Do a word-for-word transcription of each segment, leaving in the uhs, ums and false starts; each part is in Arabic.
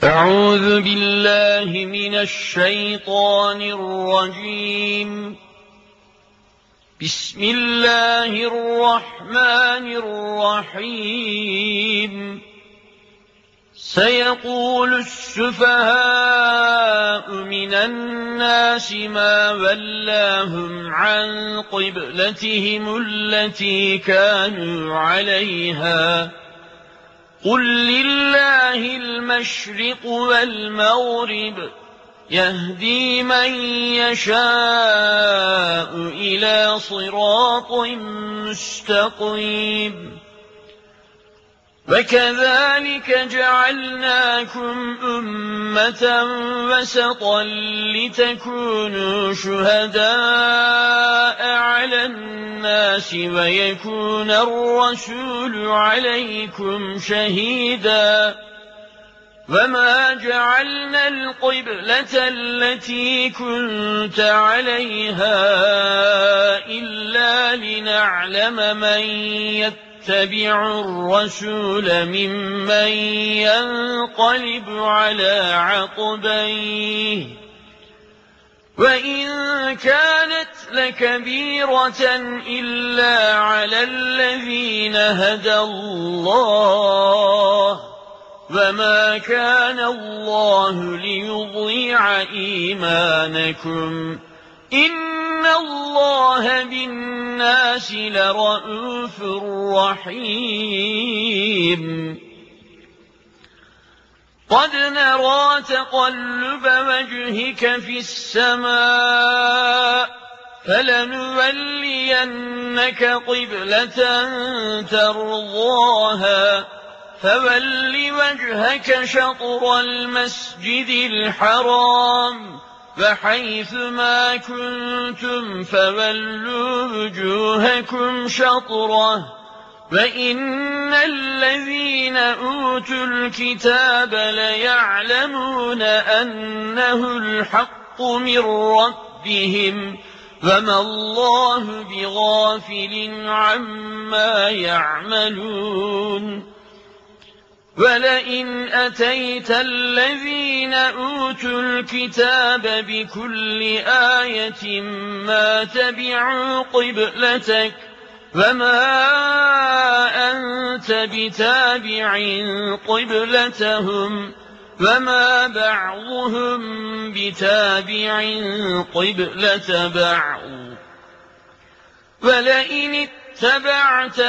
أعوذ بالله من الشيطان الرجيم. بسم الله الرحمن الرحيم. سيقول السفهاء من الناس ما ولاهم عن قبلتهم التي كانوا عليها قل لله المشرق والمغرب يهدي من يشاء إلى صراط مستقيم. وكذلك جعلناكم أمة وسطا لتكونوا شهداء على الناس ويكون الرسول عليكم شهيدا. وما جعلنا القبلة التي كنت عليها إلا لنعلم من يتبع الرسول ممن ينقلب على عقبيه وإن كانت لكبيرة إلا على الذين هدى الله وما كان الله ليضيع إيمانكم إن الله بالناس لرءوف رحيم. قد نرى تقلب وجهك في السماء فلنولينك قبلة ترضاها فول وجهك شطر المسجد الحرام فحيث ما كنتم فولوا وجوهكم شطره وإن الذين أوتوا الكتاب ليعلمون أنه الحق من ربهم وما الله بغافل عما يعملون. ولئن أتيت الذين أوتوا الكتاب بكل آية ما تبعوا قبلتك وما أنت بتابع قبلتهم وما بعضهم بتابع قبلة بعض. ولئن اتبعت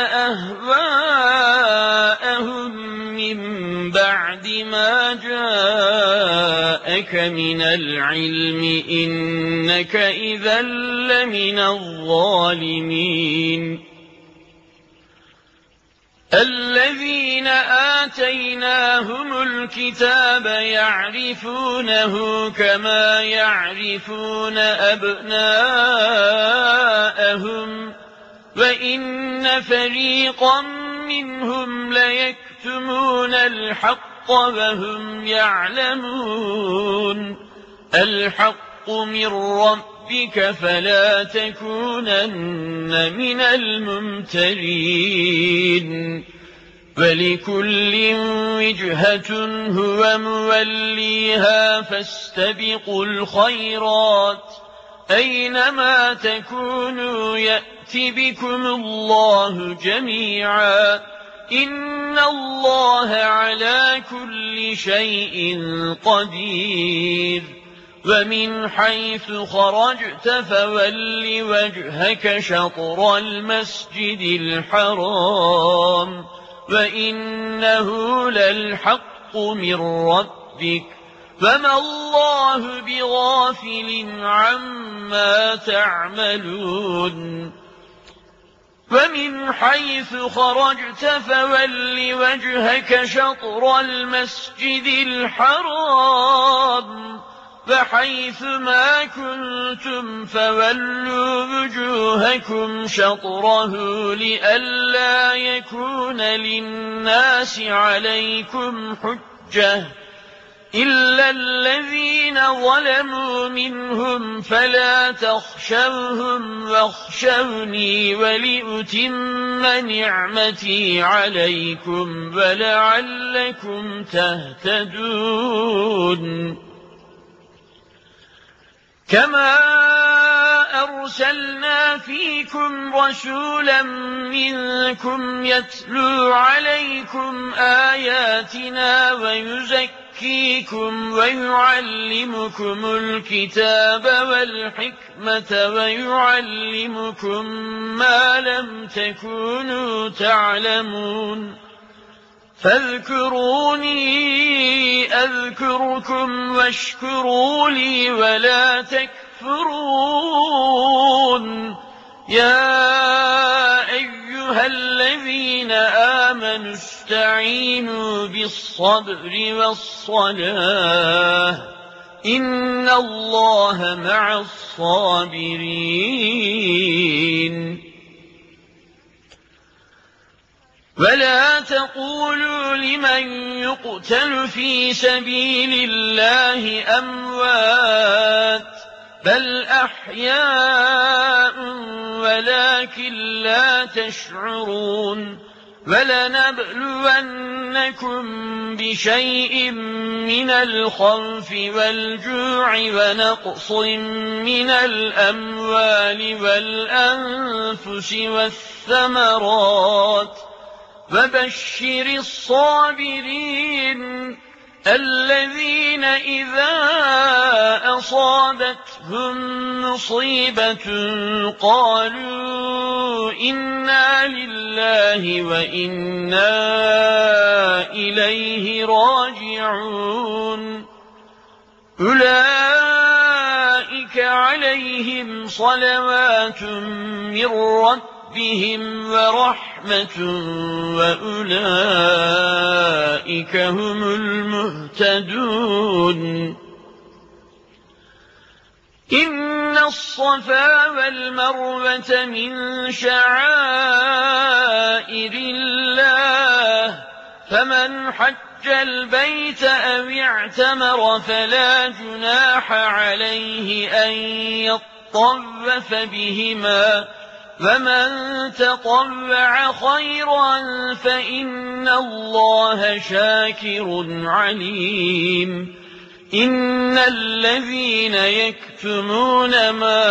أهواءهم من بعد ما جاءك من العلم إنك إذا لمن الظالمين. الذين آتيناهم الكتاب يعرفونه كما يعرفون أبناءهم وإن فريقا منهم ليكتمون الحق وهم يعلمون. الحق من ربك فلا تكونن من الممترين. ولكل وجهة هو موليها فاستبقوا الخيرات أينما تكونوا يأتي بكم الله جميعا إن الله على كل شيء قدير. ومن حيث خرجت فول وجهك شطر المسجد الحرام وإنه للحق من ربك فما الله بغافل عما تعملون. ومن حيث خرجت فول وجهك شطر المسجد الحرام فحيث ما كنتم فولوا وجوهكم شطره لئلا يكون للناس عليكم حجة إلا الذين ظلموا منهم فلا تخشوهم واخشوني ولأتم نعمتي عليكم ولعلكم تهتدون. تشعرون كما أرسلنا فيكم رسولا منكم يتلو عليكم آياتنا ويزكيكم ويعلمكم الكتاب والحكمة ويعلمكم ما لم تكونوا تعلمون فاذكروني أذكركم واشكروا لي ولا تكفرون يا أيها الذين آمنوا استعينوا بالصبر والصلاة إن الله مع الصابرين ولا تقولوا لمن يقتل في سبيل الله أموات بل أحياء ولكن لا تشعرون ولنبلونكم بشيء من الخوف والجوع ونقص من الأموال والأنفس والثمرات وبشر الصابرين الذين إذا أصابتهم مصيبة قالوا إنا لله وإنا إليه راجعون أولئك عليهم صلوات من ربهم ورحمة وأولئك هم المهتدون إن الصفا والمروة من شعائر الله فمن حج البيت أو اعتمر فلا جناح عليه أن يطوف بهما ومن تطوع خيرا فإن الله شاكر عليم إن الذين يكتمون ما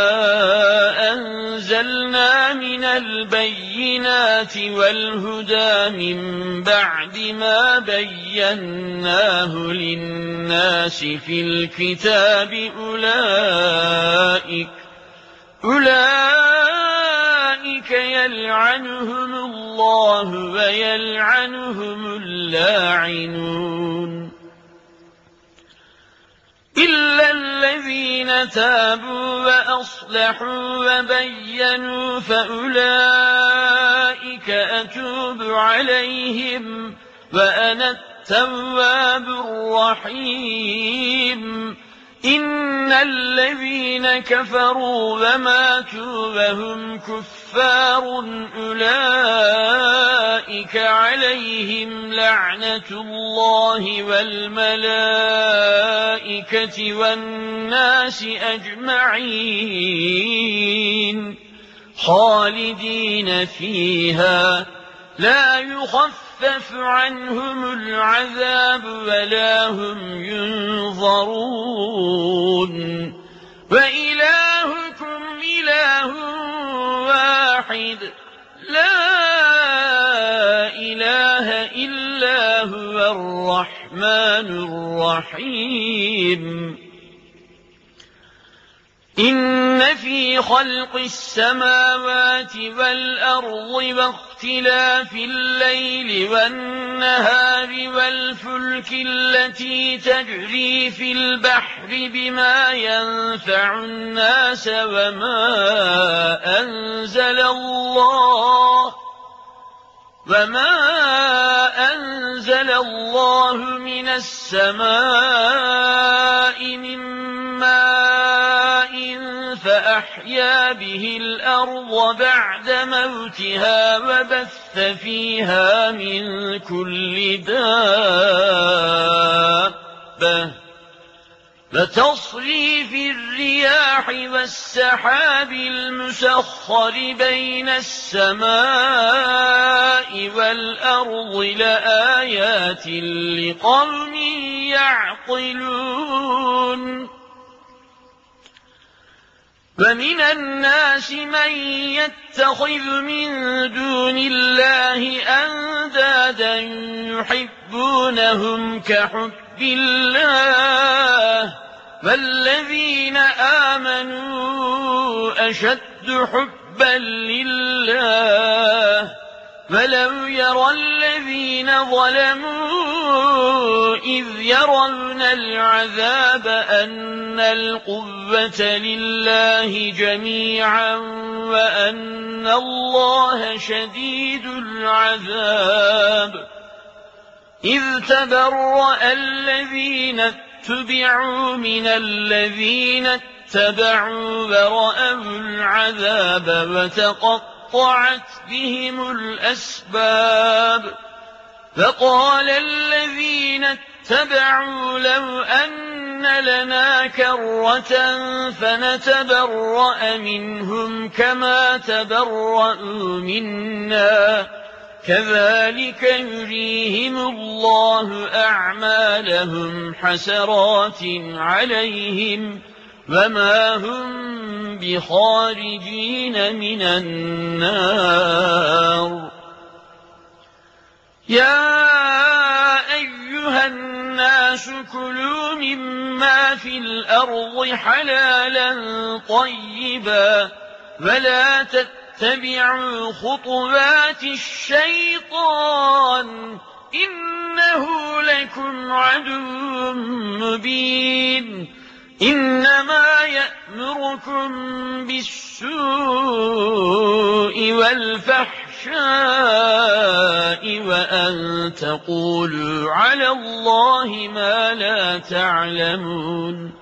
أنزلنا من البينات والهدى من بعد ما بيناه للناس في الكتاب أولئك أولئك يلعنهم الله ويلعنهم اللاعنون إلا الذين تابوا وأصلحوا وبينوا فأولئك أتوب عليهم وأنا التواب الرحيم إن الذين كفروا وماتوا وهم كفار أولئك عليهم لعنة الله والملائكة والناس أجمعين خالدين فيها لا يخفف عنهم العذاب ولا هم ينظرون وإلهكم إله واحد لا إله إلا هو الرحمن الرحيم إن في خلق السماوات والأرض واختلاف الليل والنهار والفلك التي تجري في البحر بما ينفع الناس وما أنزل الله وما أنزل الله من السماء من ماء فأحيا به الأرض بعد موتها وبث فيها من كل دابة لتصريف الرياح والسحاب المسخر بين السماء والأرض لآيات لقوم يعقلون ومن الناس من يتخذ من دون الله أندادا يحبونهم كحب الله والذين آمنوا أشد حبا لله ولو يرى الذين ظلموا إذ يرون العذاب أن القوة لله جميعا وأن الله شديد العذاب إذ تبرأ الذين اتبعوا من الذين اتبعوا ورأوا العذاب وتقطعت بهم الأسباب فقال الذين اتبعوا لو أن لنا كرة فنتبرأ منهم كما تبرأوا منا كذلك يريهم الله أعمالهم حسرات عليهم وما هم بخارجين من النار يا أيها الناس كلوا مما في الأرض حلالا طيبا ولا تتبعوا خطوات الشيطان إنه لكم عدو مبين إنما يأمركم بالسوء والفحشاء وأن تقولوا على الله ما لا تعلمون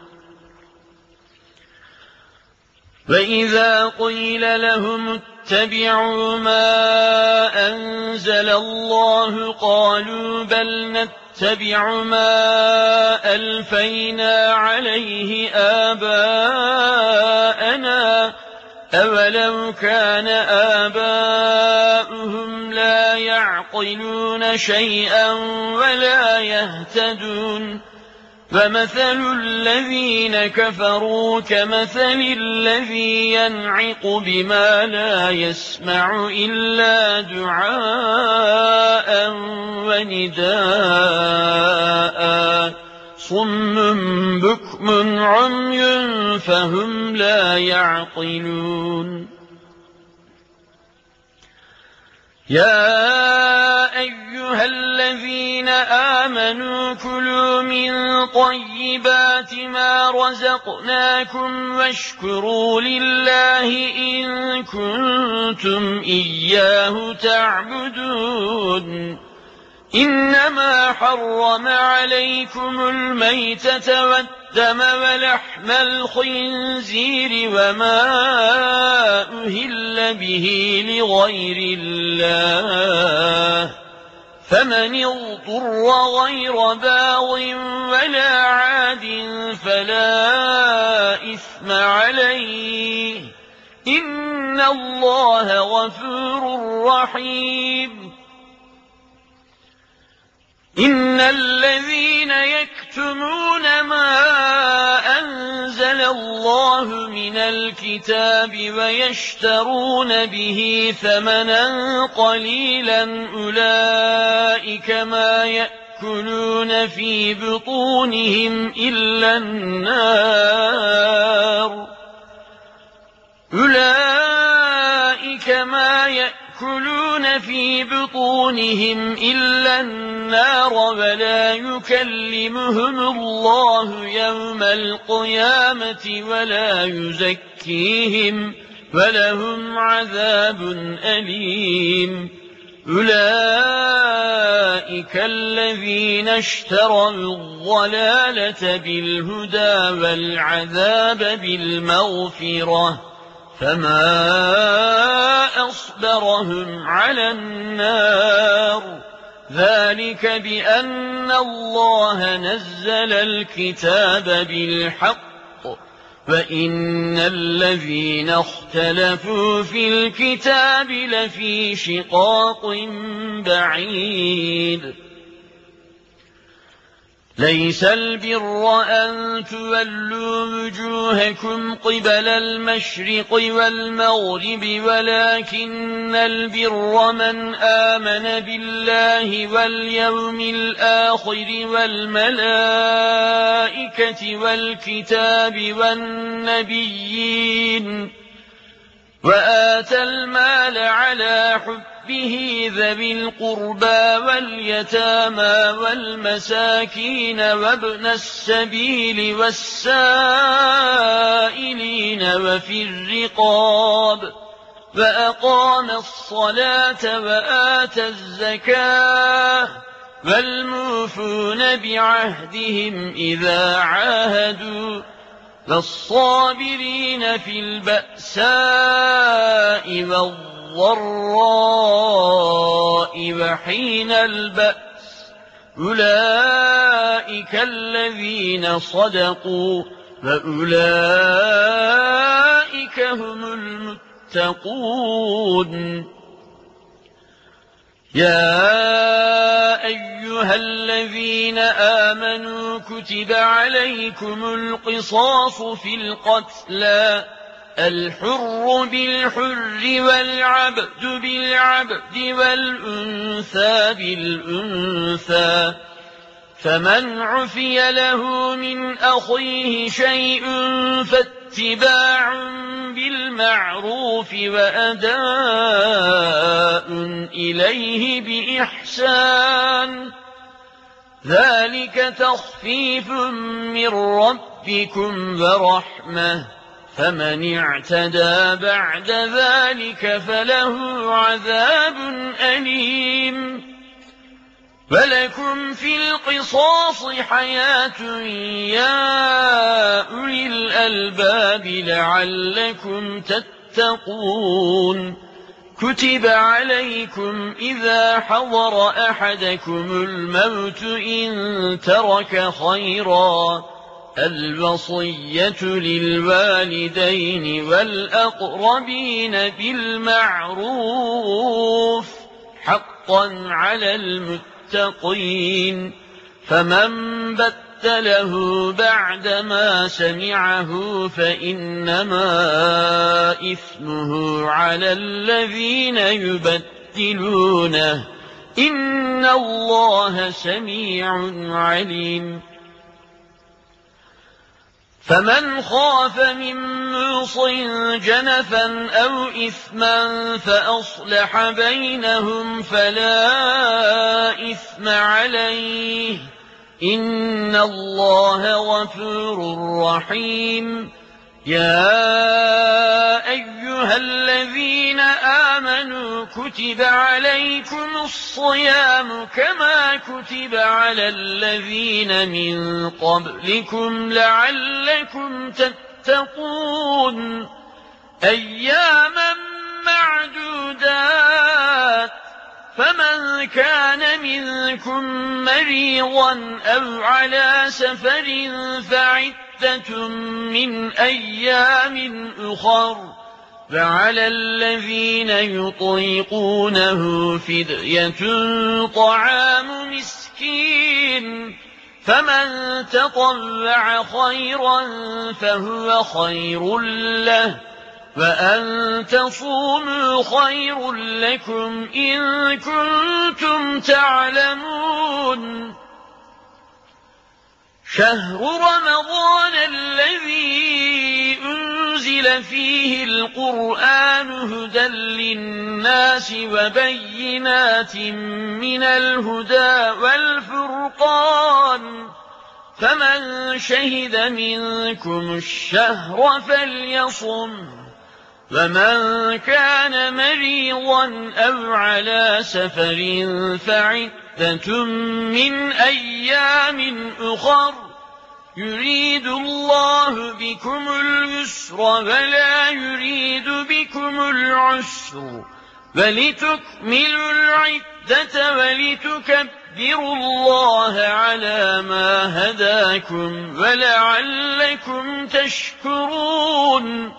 وإذا قيل لهم اتبعوا ما أنزل الله قالوا بل نتبع ما ألفينا عليه آباءنا أولو كان آباؤهم لا يعقلون شيئا ولا يهتدون فمثل الذين كفروا كمثل الذي ينعق بما لا يسمع إلا دعاء ونداء صم بكم عمي فهم لا يعقلون يا أيها الذين آمنوا كلوا من طيبات ما رزقناكم واشكروا لله إن كنتم إياه تعبدون إنما حرم عليكم الميتة والدم ولحم الخنزير وما أهل به لغير الله فمن اضطر غير باغ ولا عاد فلا إثم عليه إن الله غفور رحيم إن الذين يكتمون ما أنزل الله من الكتاب ويشترون به ثمنا قليلا أولئك ما يأكلون في بطونهم إلا النار أولئك ما يأكلون في بطونهم إلا النار ولا يكلمهم الله يوم القيامة ولا يزكيهم ولهم عذاب أليم أولئك الذين اشتروا الضلالة بالهدى والعذاب بالمغفرة فما أصبرهم على النار ذلك بأن الله نزل الكتاب بالحق وإن الذين اختلفوا في الكتاب لفي شقاق بعيد ليس البر أن تولوا وجوهكم قبل المشرق والمغرب ولكن البر من آمن بالله واليوم الآخر والملائكة والكتاب والنبيين وآتى المال على حبه ذوي القربى واليتامى والمساكين وابن السبيل والسائلين وفي الرقاب وأقام الصلاة وآتى الزكاة والموفون بعهدهم إذا عاهدوا والصابرين في البأساء والضراء وحين البأس أولئك الذين صدقوا وأولئك هم المتقون يا أيها الذين آمنوا كتب عليكم القصاص في القتلى الحر بالحر والعبد بالعبد والأنثى بالأنثى فمن عفي له من أخيه شيء فاتباع بالمعروف وأداء إليه بإحسان ذلك تخفيف من ربكم ورحمة فمن اعتدى بعد ذلك فله عذاب أليم ولكم في القصاص حياة يا أولي الألباب لعلكم تتقون كتب عليكم إذا حضر أحدكم الموت إن ترك خيرا الوصية للوالدين والأقربين بالمعروف حقا على المتقين فمن بدله بعدما سمعه فإنما إثمه على الذين يبدلونه إن الله سميع عليم فمن خاف من موص جنفا أو إثما فأصلح بينهم فلا إثم عليه إن الله غفور رحيم يا أيها الذين آمنوا كتب عليكم الصيام كما كتب على الذين من قبلكم لعلكم تتقون أياما معدودات فمن كان منكم مريضا أو على سفر فعدة من أيام أخر فعلى الذين يطيقونه فدية طعام مسكين فمن تطوع خيرا فهو خير له وأن تصوموا خير لكم إن كنتم تعلمون شهر رمضان الذي أنزل فيه القرآن هدى للناس وبينات من الهدى والفرقان فمن شهد منكم الشهر فليصم ومن كان مريضا أو على سفر فعدة من أيام أخر يريد الله بكم اليسر ولا يريد بكم العسر ولتكملوا العدة ولتكبروا الله على ما هداكم ولعلكم تشكرون.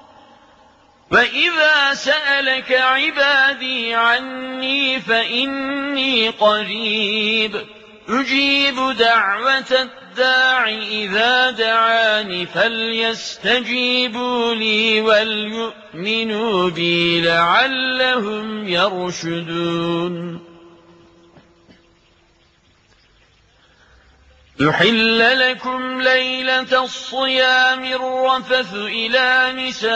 وإذا سألك عبادي عني فإني قريب أجيب دعوة الداع إذا دعاني فليستجيبوا لي وليؤمنوا بي لعلهم يرشدون. يحل لكم ليلة الصيام الرفث إلى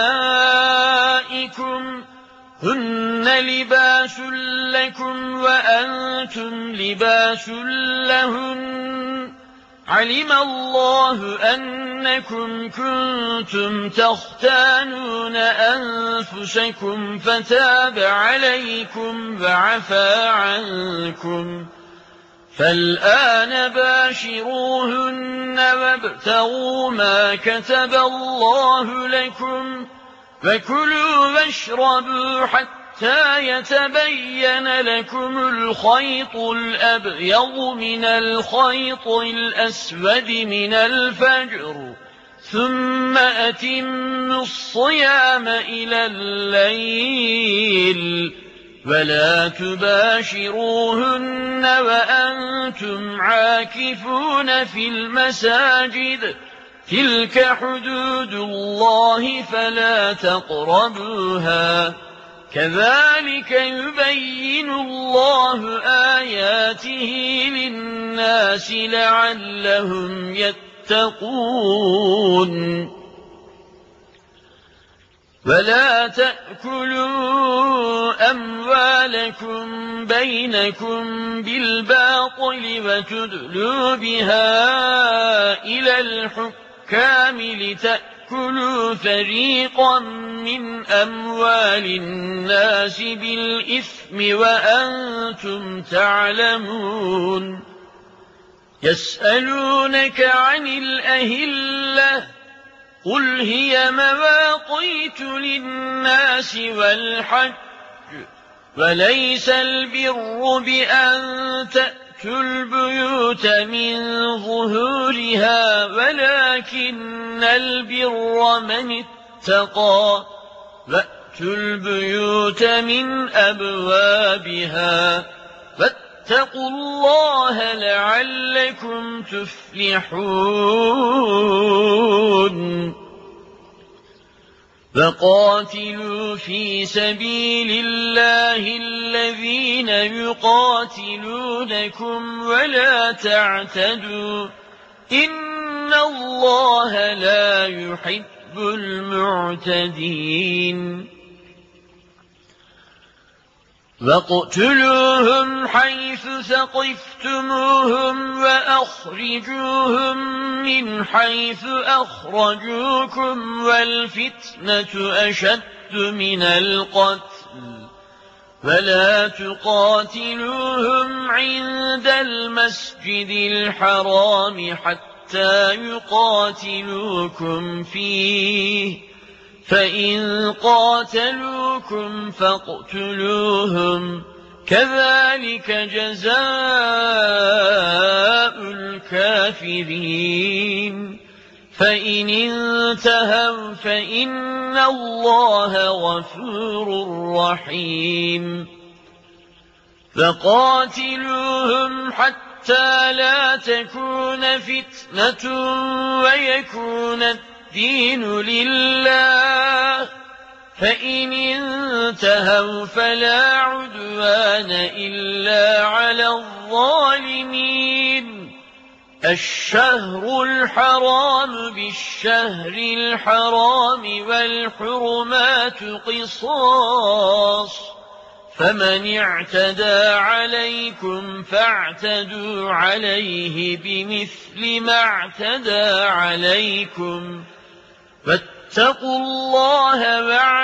نسائكم هن لباس لكم وأنتم لباس لهن علم الله أنكم كنتم تختانون أنفسكم فتاب عليكم وعفى عنكم فالآن باشروهن وابتغوا ما كتب الله لكم فكلوا واشربوا حتى يتبين لكم الخيط الأبيض من الخيط الأسود من الفجر ثم أتموا الصيام إلى الليل ولا تباشروهن وأنتم عاكفون في المساجد تلك حدود الله فلا تقربوها كذلك يبين الله آياته للناس لعلهم يتقون. ولا تأكلوا أموالكم بينكم بالباطل وتدلوا بها إلى الحكام لتأكلوا فريقا من أموال الناس بالإثم وأنتم تعلمون. يسألونك عن الأهلة قل هي مواقيت للناس والحج وليس البر بأن تأتوا البيوت من ظهورها ولكن البر من اتقى وأتوا البيوت من أبوابها واتقوا الله لعلكم تفلحون. فقاتلوا في سبيل الله الذين يقاتلونكم ولا تعتدوا إن الله لا يحب المعتدين. وَاقْتُلُوهُمْ حَيْثُ ثَقِفْتُمُوهُمْ وَأَخْرِجُوهُمْ مِنْ حَيْثُ أَخْرَجُوكُمْ وَالْفِتْنَةُ أَشَدُّ مِنَ الْقَتْلِ وَلَا تُقَاتِلُوهُمْ عِندَ الْمَسْجِدِ الْحَرَامِ حَتَّى يُقَاتِلُوكُمْ فِيهِ فإن قاتلوكم فاقتلوهم كذلك جزاء الكافرين. فإن انتهوا فإن الله غفور رحيم. فقاتلوهم حتى لا تكون فتنة ويكون الدين لله فإن انتهوا فلا عدوان إلا على الظالمين. الشهر الحرام بالشهر الحرام والحرمات قصاص فمن اعتدى عليكم فاعتدوا عليه بمثل ما اعتدى عليكم فاتقوا الله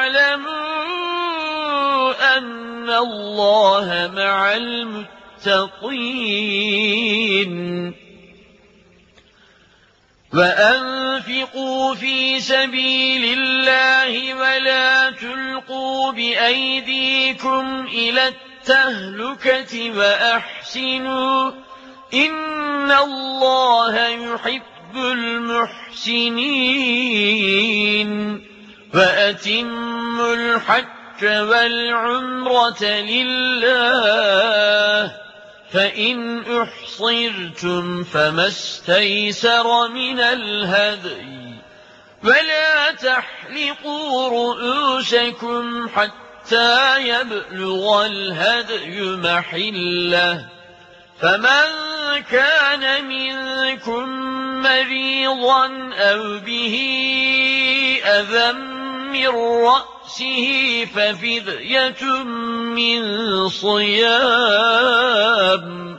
واعلموا أن الله مع المتقين. وأنفقوا في سبيل الله ولا تلقوا بأيديكم إلى التهلكة وأحسنوا إن الله يحب المحسنين وأتموا الحج والعمرة لله فإن أحصرتم فما استيسر من الهدي ولا تحلقوا رؤوسكم حتى يبلغ الهدي محله فمن كان منكم مريضا أو به أذى من رأسه ففدية من صيام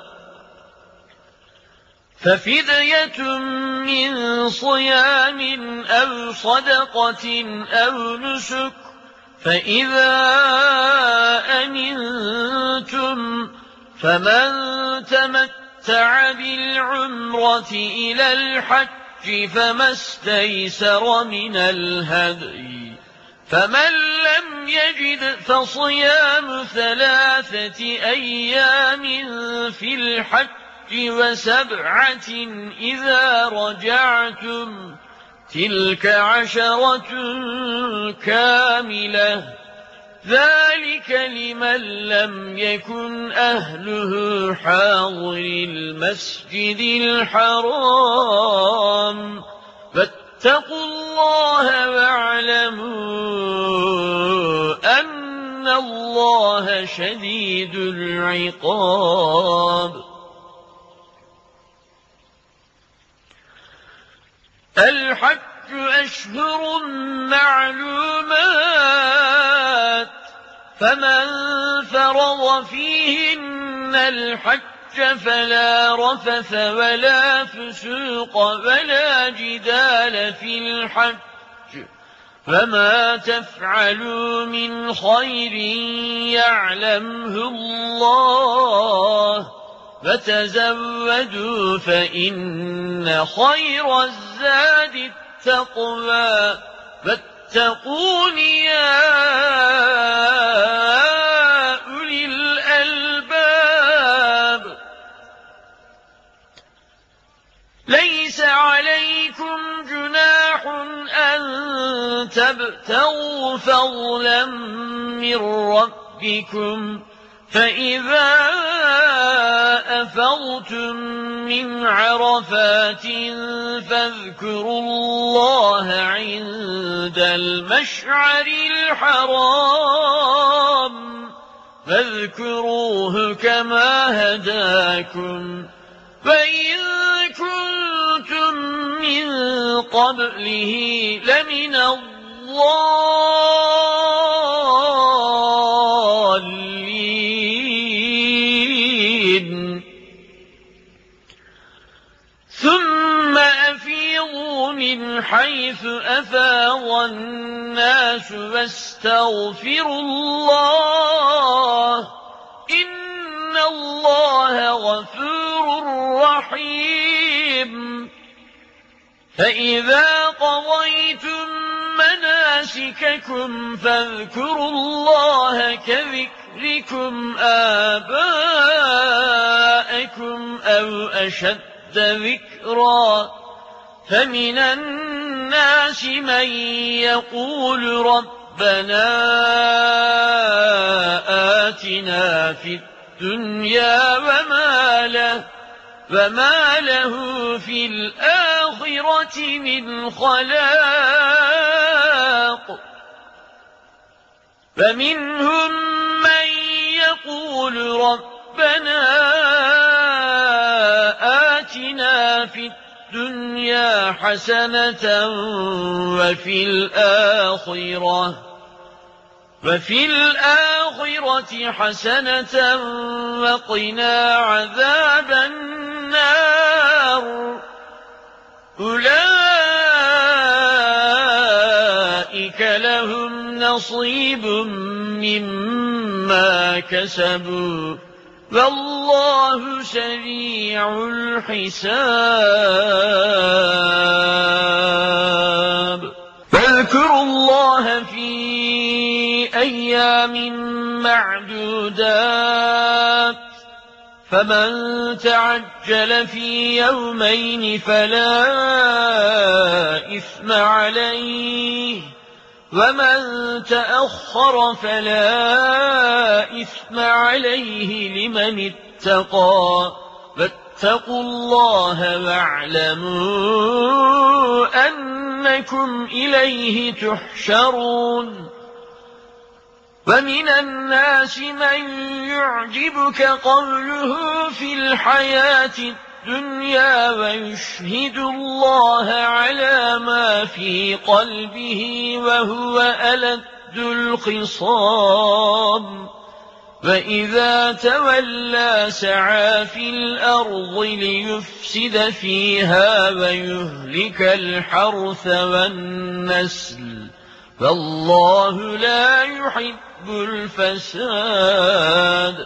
ففدية من صيام أو صدقة أو نسك فإذا أمنتم فمن تمتع بالعمرة إلى الحج فما استيسر من الهدي فمن لم يجد فصيام ثلاثة أيام في الحج وسبعة إذا رجعتم تلك عشرة كاملة ذلك لمن لم يكن أهله حاضر المسجد الحرام فاتقوا الله واعلموا أن الله شديد العقاب الحج أشهر معلومات فمن فرض فيهن الحج فلا رفث ولا فسوق ولا جدال في الحج فما تفعلوا من خير يعلمه الله فتزودوا فإن خير الزاد التقوى فاتقون يا أولي الألباب ليس عليكم جناح أن تبتغوا فضلا من ربكم فإذا أفضتم من عرفات فاذكروا الله عند المشعر الحرام فاذكروه كما هداكم وإن كنتم من قبله لمن الضالين ثم أفيضوا من حيث أفاض الناس واستغفروا الله إن الله غفور رحيم فإذا قضيتم مناسككم فاذكروا الله كذكركم آباءكم أو أشد ذكرا فمن الناس من يقول ربنا آتنا في الدنيا وما له فما له في الآخرة من خلاق فمنهم من يقول ربنا آتنا في الدنيا حسنة وفي الآخرة وفي الآخرة حسنة وقنا عذاب النار أولئك لهم نصيب مما كسبوا والله سريع الحساب أيام معدودات فمن تعجل في يومين فلا إثم عليه ومن تأخر فلا إثم عليه لمن اتقى واتقوا الله واعلموا أنكم إليه تحشرون ومن الناس من يعجبك قوله في الحياة الدنيا ويشهد الله على ما في قلبه وهو ألد الخصام وإذا تولى سعى في الأرض ليفسد فيها ويهلك الحرث والنسل فالله لا يحب الفساد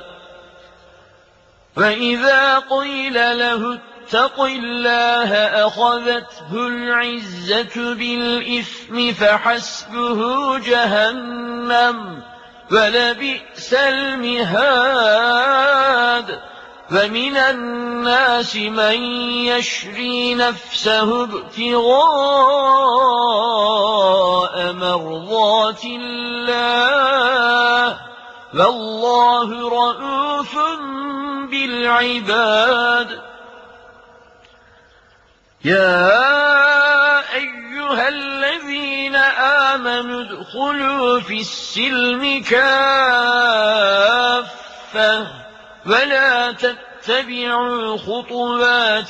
وإذا قيل له اتق الله أخذته العزة بالإثم فحسبه جهنم ولبئس المهاد ومن الناس من يشري نفسه ابتغاء مرضات الله والله رءوف بالعباد يا أيها الذين آمنوا ادخلوا في السلم كافة ولا تتبعوا خطوات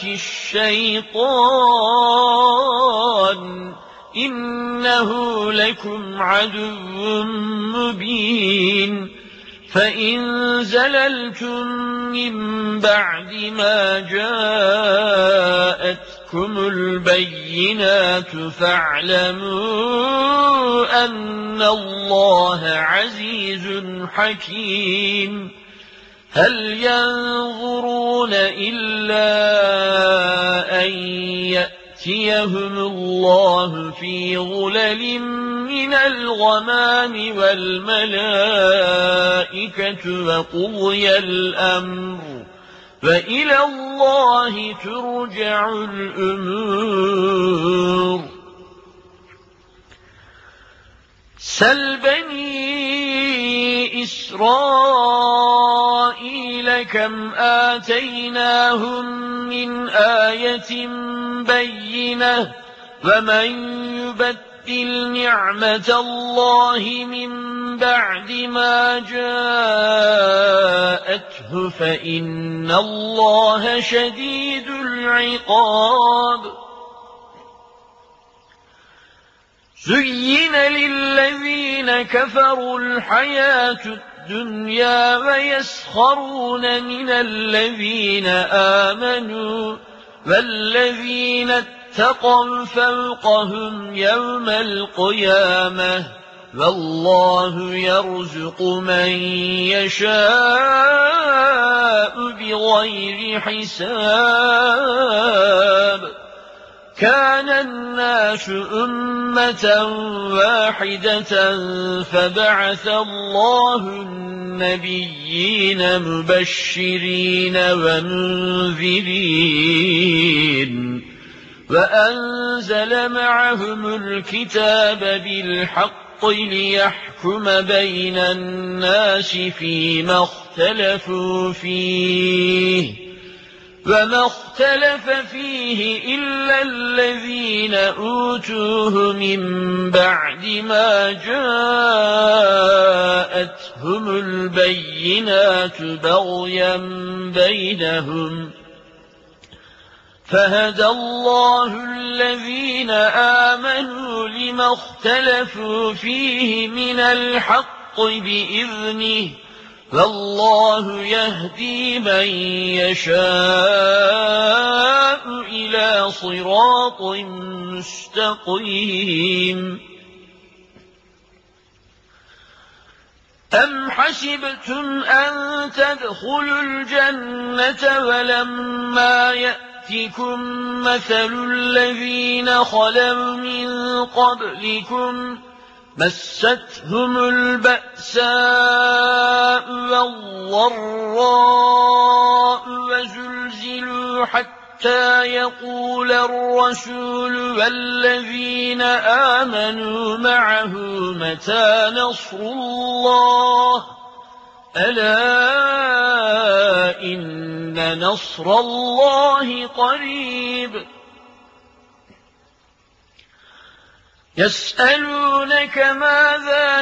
الشيطان إنه لكم عدو مبين فإن زللتم من بعد ما جاءتكم البينات فاعلموا أن الله عزيز حكيم هل ينظرون إلا أن يأتيهم الله في ظلل من الغمام والملائكة وقضي الأمر وإلى الله ترجع الأمور سل بني إسرائيل كم آتيناهم من آية بينة ومن يبدل نعمة الله من بعد ما جاءته فإن الله شديد العقاب زين للذين كفروا الحياة الدنيا ويسخرون من الذين آمنوا والذين اتقوا فوقهم يوم القيامة والله يرزق من يشاء بغير حساب كان الناس أمة واحدة فبعث الله النبيين مبشرين ومنذرين وأنزل معهم الكتاب بالحق ليحكم بين الناس فيما اختلفوا فيه وما اختلف فيه إلا الذين أوتوه من بعد ما جاءتهم البينات بغيا بينهم فهدى الله الذين آمنوا لما اختلفوا فيه من الحق بإذنه والله يهدي من يشاء إلى صراط مستقيم أم حسبتم أن تدخلوا الجنة ولما يأتكم مثل الذين خلوا من قبلكم مستهم البأساء البأساء والضراء وزلزلوا حتى يقول الرسول والذين آمنوا معه متى نصر الله ألا إن نصر الله قريب يسألونك ماذا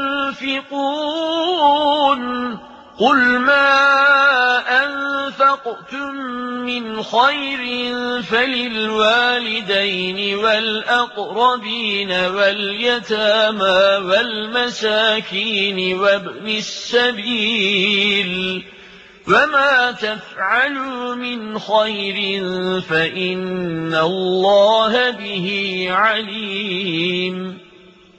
ينفقون قل ما أنفقتم من خير فللوالدين والأقربين واليتامى والمساكين وابن السبيل وما تفعلوا من خير فإن الله به عليم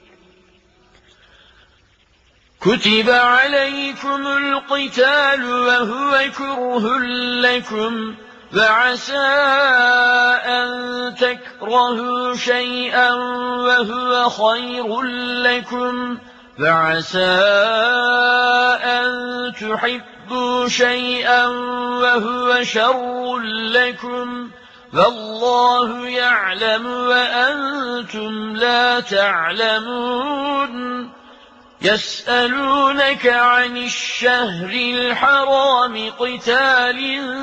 كتب عليكم القتال وهو كره لكم وعسى أن تكرهوا شيئا وهو خير لكم وعسى أن تحبوا شيئا وهو شر لكم والله يعلم وأنتم لا تعلمون يسألونك عن الشهر الحرام قتال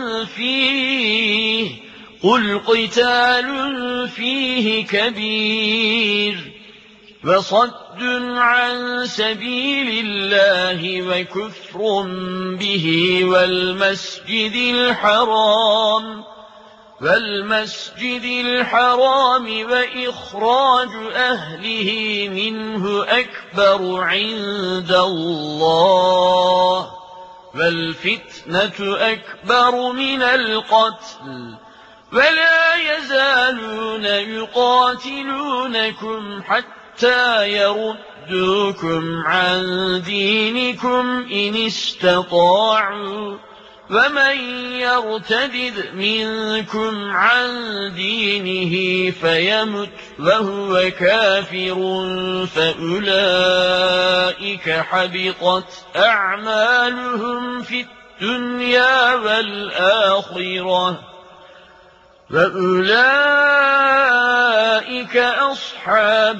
فيه قل قتال فيه كبير وصد عن سبيل الله وكفر به والمسجد الحرام والمسجد الحرام وإخراج أهله منه أكبر عند الله والفتنة أكبر من القتل ولا يزالون يقاتلونكم حتى يردوكم عن دينكم إن استطاعوا ومن يرتد منكم عن دينه فيمت وهو كافر فأولئك حبطت أعمالهم في الدنيا والآخرة وأولئك أصحاب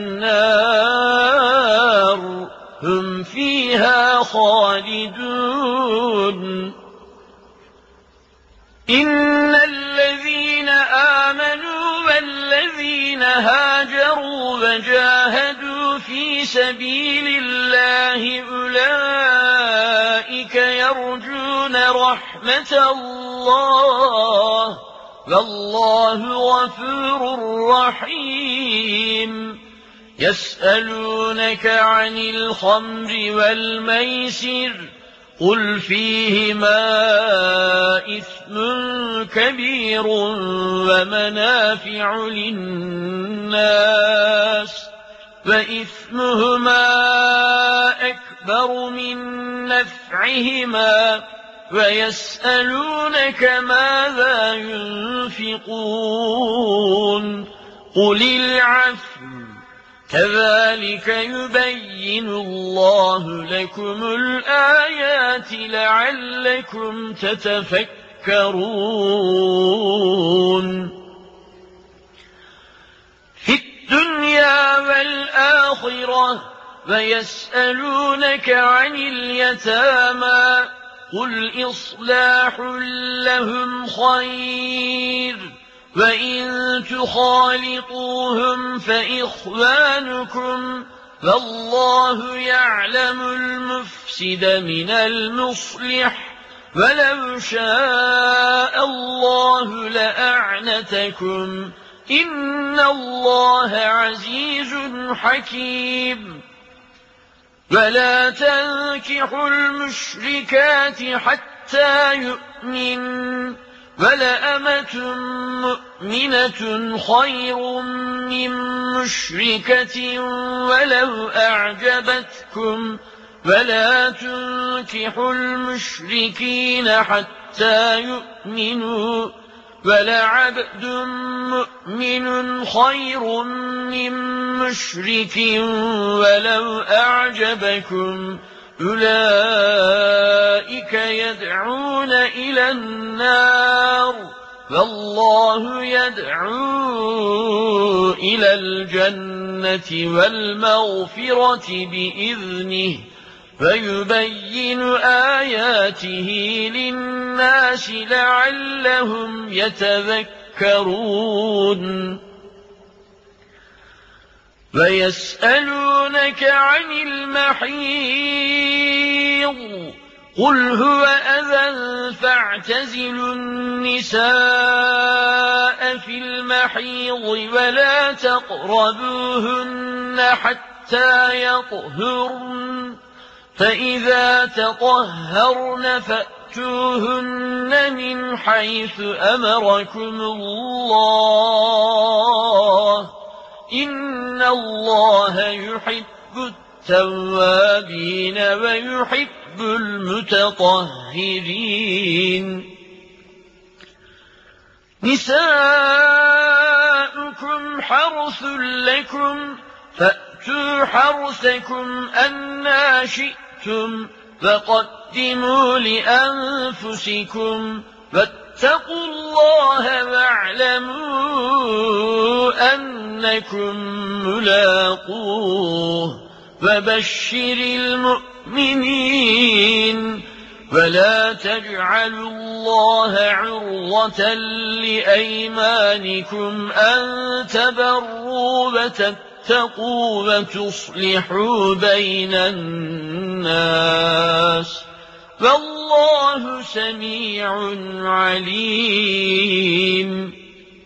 النار هم فيها خالدون إن الذين آمنوا والذين هاجروا وجاهدوا في سبيل الله أولئك يرجون رحمة الله والله غفور رحيم يسألونك عن الخمر والميسر قل فيهما إثم كبير ومنافع للناس وإثمهما أكبر من نفعهما ويسألونك ماذا ينفقون قل العفو كذلك يبين الله لكم الآيات لعلكم تتفكرون في الدنيا والآخرة ويسألونك عن اليتامى قل إصلاح لهم خير وإن تخالطوهم فإخوانكم فالله يعلم المفسد من المصلح ولو شاء الله لأعنتكم إن الله عزيز حكيم ولا تنكحوا المشركات حتى يؤمنوا ولأمة مؤمنة خير من مشركة ولو أعجبتكم ولا تنكحوا المشركين حتى يؤمنوا ولعبد مؤمن خير من مشرك ولو أعجبكم أولئك يدعون إلى النار فالله يدعو إلى الجنة والمغفرة بإذنه فيبين آياته للناس لعلهم يتذكرون فيسألونك عن المحيض قل هو أذى فاعتزلوا النساء في المحيض ولا تقربوهن حتى يطهرن فإذا تطهرن فأتوهن من حيث أمركم الله إن الله يحب التوابين ويحب المتطهرين نساؤكم حرث لكم فأتوا حرثكم أنى شئتم فقدموا لأنفسكم واتقوا الله واعلموا أنكم ملاقوه وبشر المؤمنين ولا تجعلوا الله عرضة لأيمانكم أن تبروا وتتقوا وتصلحوا بين الناس والله سميع عليم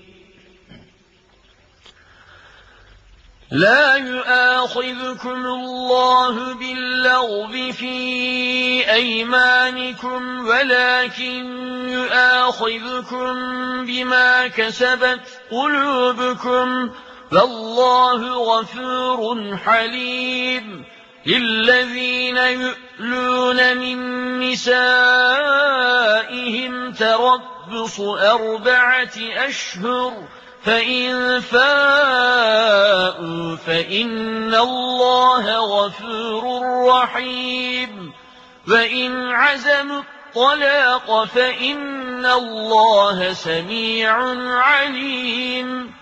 لا يؤاخذكم الله باللغو في أيمانكم ولكن يؤاخذكم بما كسبت قلوبكم فالله غفور حليم للذين يؤلون من نسائهم تربص أربعة أشهر فإن فاءوا فإن الله غفور رحيم وإن عزموا الطلاق فإن الله سميع عليم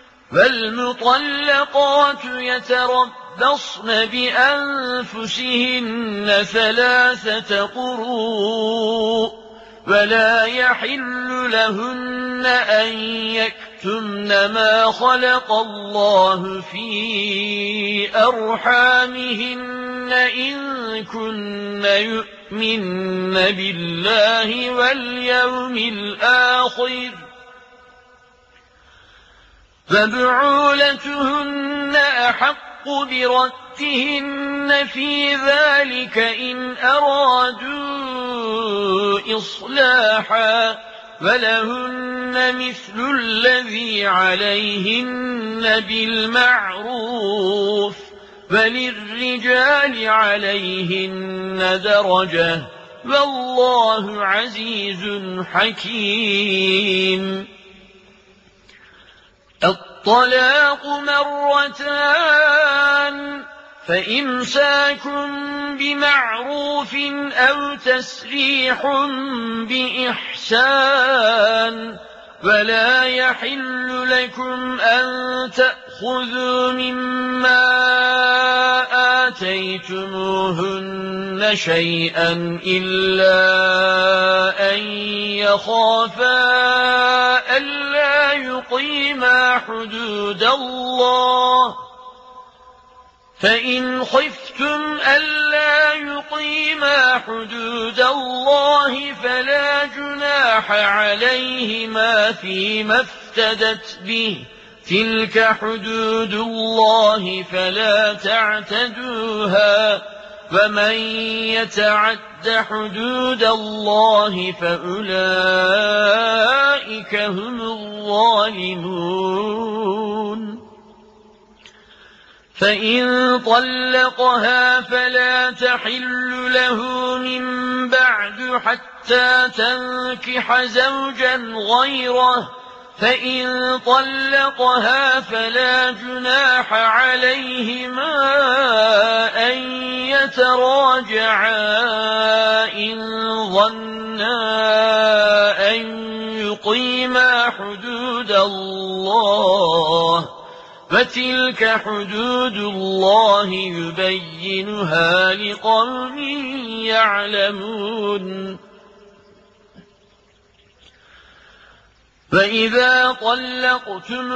والمطلقات يتربصن بأنفسهن ثلاثة قروء ولا يحل لهن أن يكتمن ما خلق الله في أرحامهن إن كن يؤمن بالله واليوم الآخر فبعولتهن أحق بردهن في ذلك إن أرادوا إصلاحا ولهن مثل الذي عليهن بالمعروف وللرجال عليهن درجة والله عزيز حكيم الطلاق مرتان فإمساك بمعروف أو تسريح بإحسان ولا يحل لكم أن تأخذوا مما آتيتموهن شيئا إلا أن يخافا ألا يقيما حدود الله فإن خفتم ألا يقيما حدود الله فلا جناح عليهما فيما افتدت به تلك حدود الله فلا تعتدوها ومن يتعد حدود الله فأولئك هم الظالمون فإن طلقها فلا تحل له من بعد حتى تنكح زوجا غيره فإن طلقها فلا جناح عليهما أن يتراجعا إن ظنا أن يقيما حدود الله، فتلك حدود الله يبينها لقوم يعلمون. فإذا طلقتم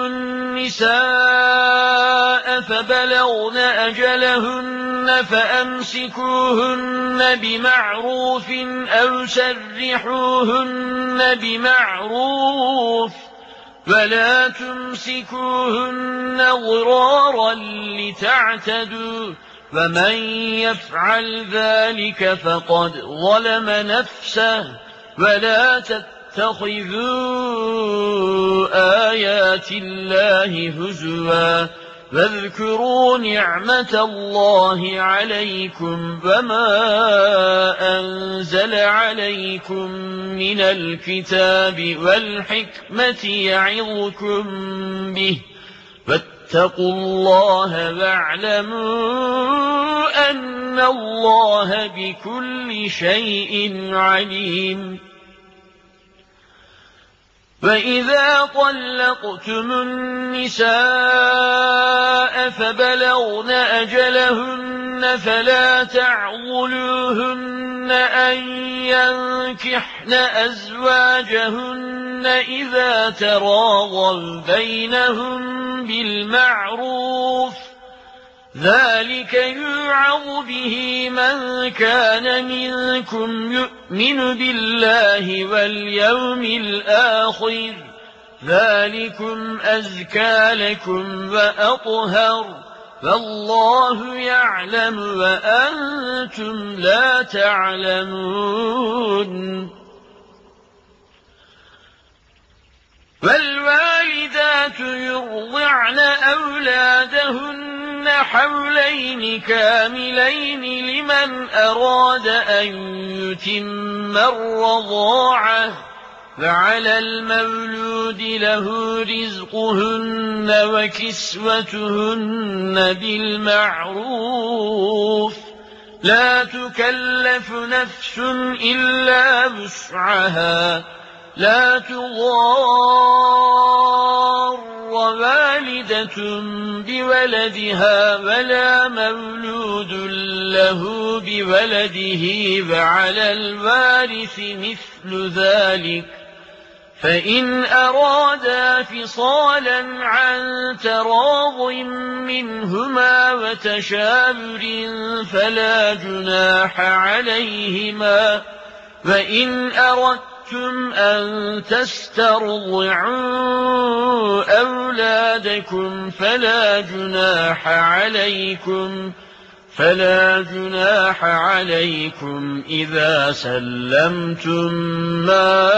النساء فبلغن أجلهن فأمسكوهن بمعروف أو سرحوهن بمعروف، فلا تمسكوهن ضرارا لتعتدوا، فمن يفعل ذلك فقد ظلم نفسه. ولا تتخذوا آيات الله هزوا، واذكروا نعمة الله عليكم وما أنزل عليكم من الكتاب والحكمة يعظكم به، فاتقوا الله واعلموا أن الله بكل شيء عليم. فإذا طلقتم النساء فبلغن أجلهن فلا تعضلوهن أن ينكحن أزواجهن إذا تراضوا بينهم بالمعروف، ذلك يوعظ به من كان منكم يؤمن بالله واليوم الآخر، ذلكم أزكى لكم وأطهر، فالله يعلم وأنتم لا تعلمون. والوالدات يرضعن أولادهن حولين كاملين لمن أراد أن يتم الرضاعة، فعلى المولود له رزقهن وكسوتهن بالمعروف، لا تكلف نفس إلا وسعها، لا تضار والدة بولدها ولا مولود له بولده، وعلى الوارث مثل ذلك، فإن أرادا فصالا عن تراض منهما وتشاور فلا جناح عليهما. وإن أردتم أن تسترضعوا أولادكم فلا جناح عليكم فلا جناح عليكم إذا سلمتم ما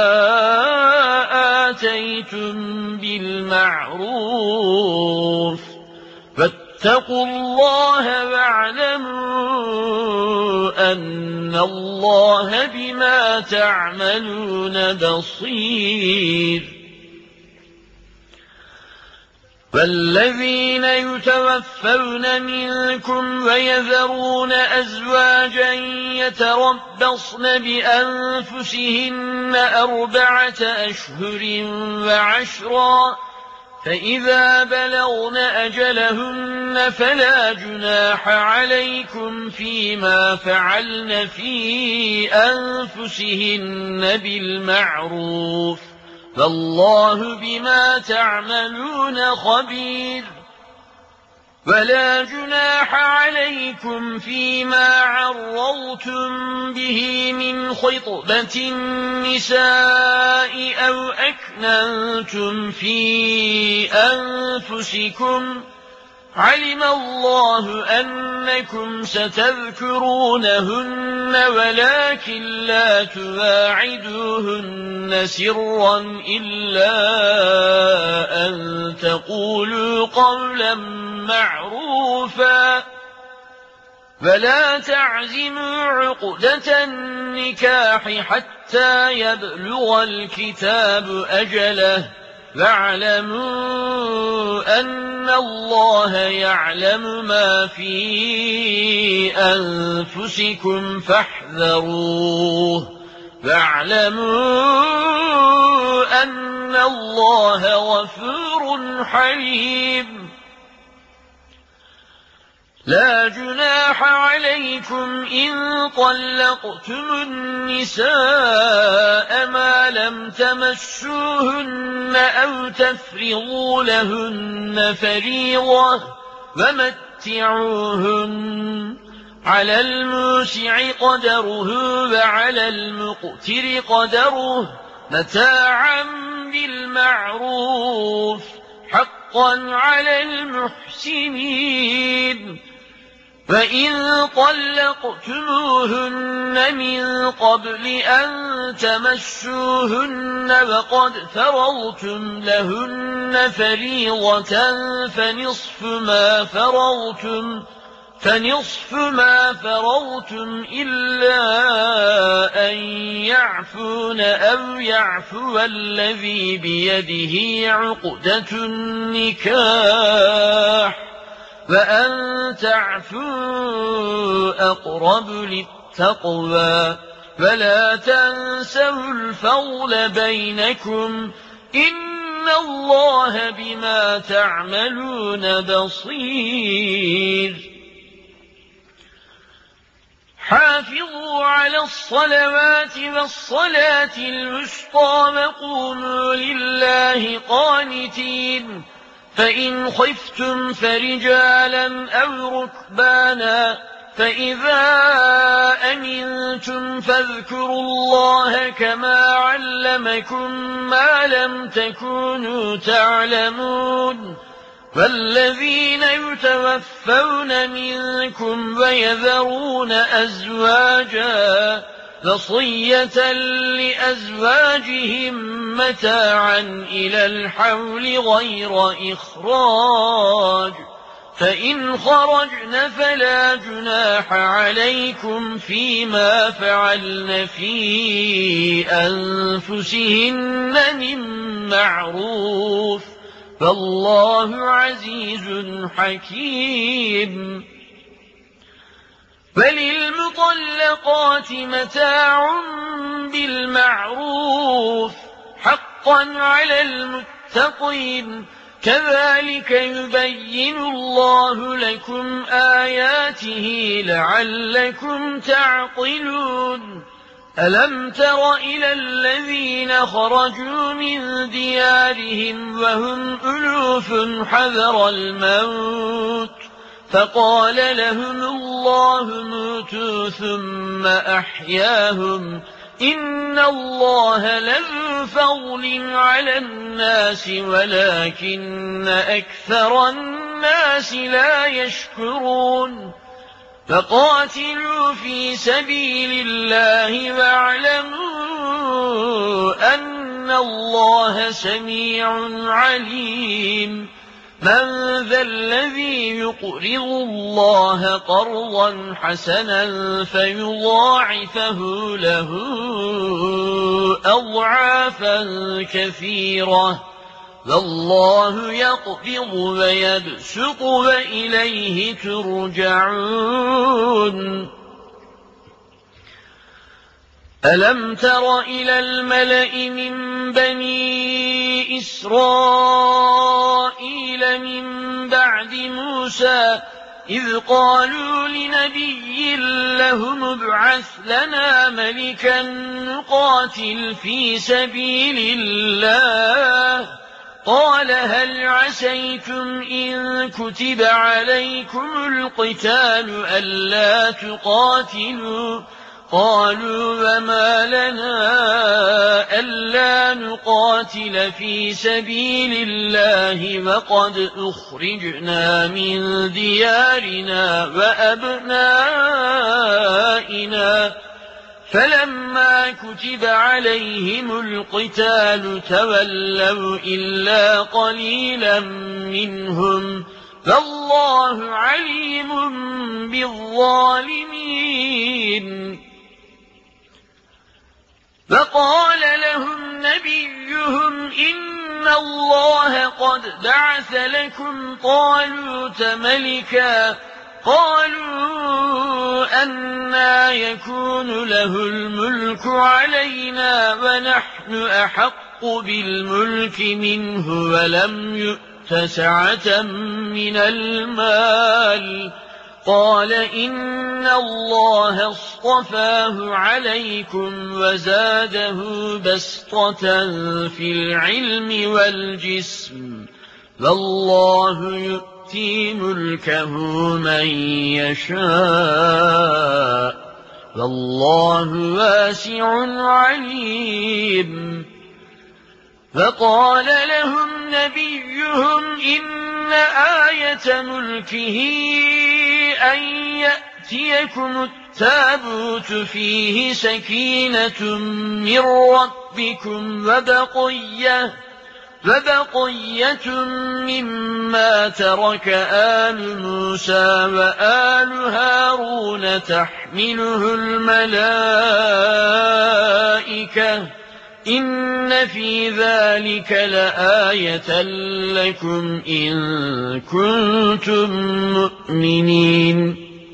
آتيتم بالمعروف، فاتقوا الله واعلموا أن الله بما تعملون بصير. والذين يتوفون منكم ويذرون أزواجا يتربصن بأنفسهن أربعة أشهر وعشرا، فإذا بلغن أجلهن فلا جناح عليكم فيما فعلن في أنفسهن بالمعروف، فالله بما تعملون خبير. ولا جناح عليكم فيما عرضتم به من خطبة النساء أو أكننتم في أنفسكم، علم الله أنكم ستذكرونهن ولكن لا تواعدوهن سرا إلا أن تقولوا قولا معروفا، فلا تعزموا عقدة النكاح حتى يبلغ الكتاب أجله، فاعلموا أن الله يعلم ما في أنفسكم فاحذروه فاعلموا أن الله غفور حليم لا جناح عليكم إن طلقتم النساء ما لم تمسوهن أو تفرضوا لهن فريضة فمتعوهن على الموسع قدره وعلى المقتر قدره متاعا بالمعروف حقا على المحسنين فإن طلقتموهن من قبل أن تمسوهن وقد فرضتم لهن فريضة فنصف ما فرضتم فنصف ما فرضتم إلا أن يعفون أو يعفو الذي بيده عقدة النكاح وأن تعفوا أقرب للتقوى فلا تنسوا الفضل بينكم إن الله بما تعملون بصير حافظوا على الصلوات والصلاة الوسطى وقوموا لله قانتين فإن خفتم فرجالا أو ركبانا فإذا أمنتم فاذكروا الله كما علمكم ما لم تكونوا تعلمون والذين يتوفون منكم ويذرون أزواجا وصية لأزواجهم متاعا إلى الحول غير إخراج فإن خرجن فلا جناح عليكم فيما فعلن في أنفسهن من معروف فالله عزيز حكيم فللمطلقات متاع بالمعروف حقا على المتقين كذلك يبين الله لكم آياته لعلكم تعقلون ألم تر إلى الذين خرجوا من ديارهم وهم ألوف حذر الموت فقال لهم الله موتوا ثم أحياهم إن الله لذو فضل على الناس ولكن أكثر الناس لا يشكرون فقاتلوا في سبيل الله واعلموا أن الله سميع عليم من ذا الذي يقرض الله قرضا حسنا فيضاعفه له أضعافا كثيرة والله يقبض ويبسط وإليه ترجعون ألم تر إلى الملأ من بني إسرائيل من بعد موسى إذ قالوا لنبي لهم ابعث لنا ملكا نقاتل في سبيل الله قال هل عسيتم إن كتب عليكم القتال ألا تقاتلوا قالوا وما لنا ألا نقاتل في سبيل الله وقد أخرجنا من ديارنا وأبنائنا فلما كتب عليهم القتال تولوا إلا قليلا منهم فالله عليم بالظالمين فقال لهم نبيهم إن إن الله قد بعث لكم طالوت ملكا قالوا أنى يكون له الملك علينا ونحن أحق بالملك منه ولم يؤت سعة من المال قال إن الله اصطفاه عليكم وزاده بسطة في العلم والجسم والله يؤتي ملكه من يشاء والله واسع عليم. فقال لهم نبيهم إن آية ملكه أن يأتيكم التابوت فيه سكينة من ربكم وبقية, وبقية مما ترك آل موسى وآل هارون تحمله الملائكة إن في ذلك لآية لكم إن كنتم مؤمنين.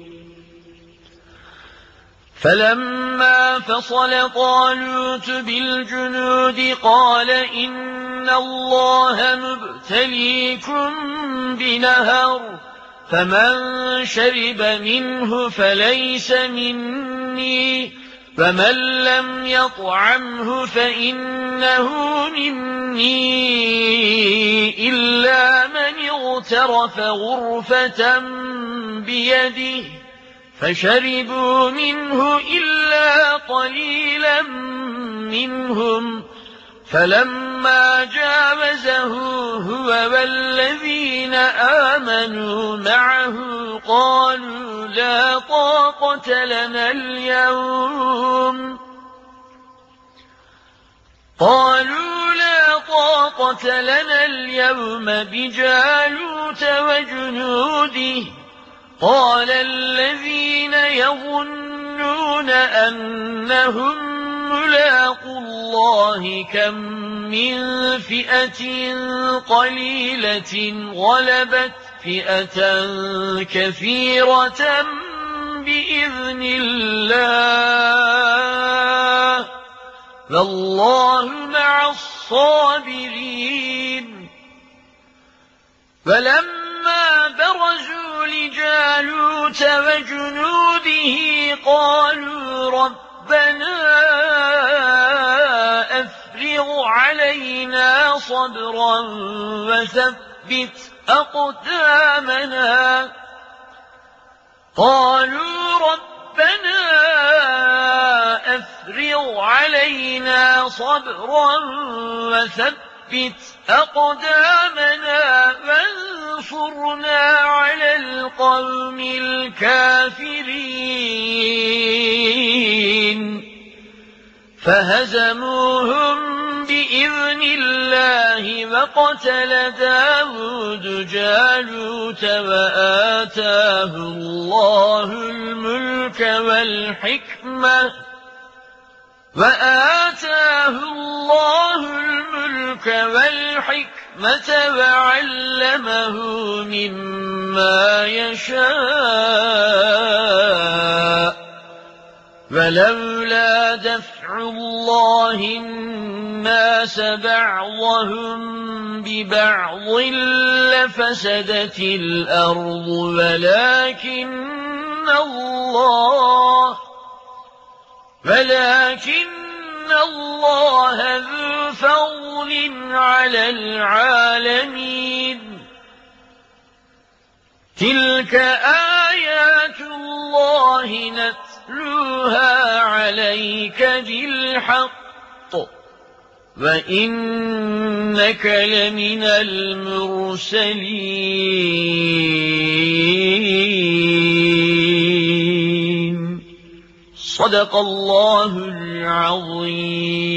فلما فصل طالوت بالجنود قال إن الله مبتليكم بنهر فمن شرب منه فليس مني فمن لم يطعمه فإنه مني إلا من اغترف غرفة بيده فشربوا منه إلا قليلا منهم فلما جاوزه هو والذين آمنوا معه قالوا لا طاقة لنا اليوم قالوا لا طاقة لنا اليوم بجالوت وجنوده قال الذين يظنون أنهم ملاقوا الله كم من فئة قليلة غلبت فئة كثيرة بإذن الله والله مع الصابرين. فلما برزوا لجالوت وجنوده قالوا ربنا أفرغ علينا صبرا وثبت أقدامنا قالوا ربنا أفرغ علينا صبرا وثبت أقدامنا وانصرنا على القوم الكافرين. فهزموهم بإذن الله وقتل داود جالوت وآتاه الله الملك والحكمة وآتاه الله الملك والحكمة وعلمه مما يشاء ولولا دفع الله الناس بعضهم ببعض لفسدت الأرض ولكن الله ولكن الله ذو فضل على العالمين. تلك آيات الله نتلوها عليك بالحق وإنك لمن المرسلين. صدق الله العظيم.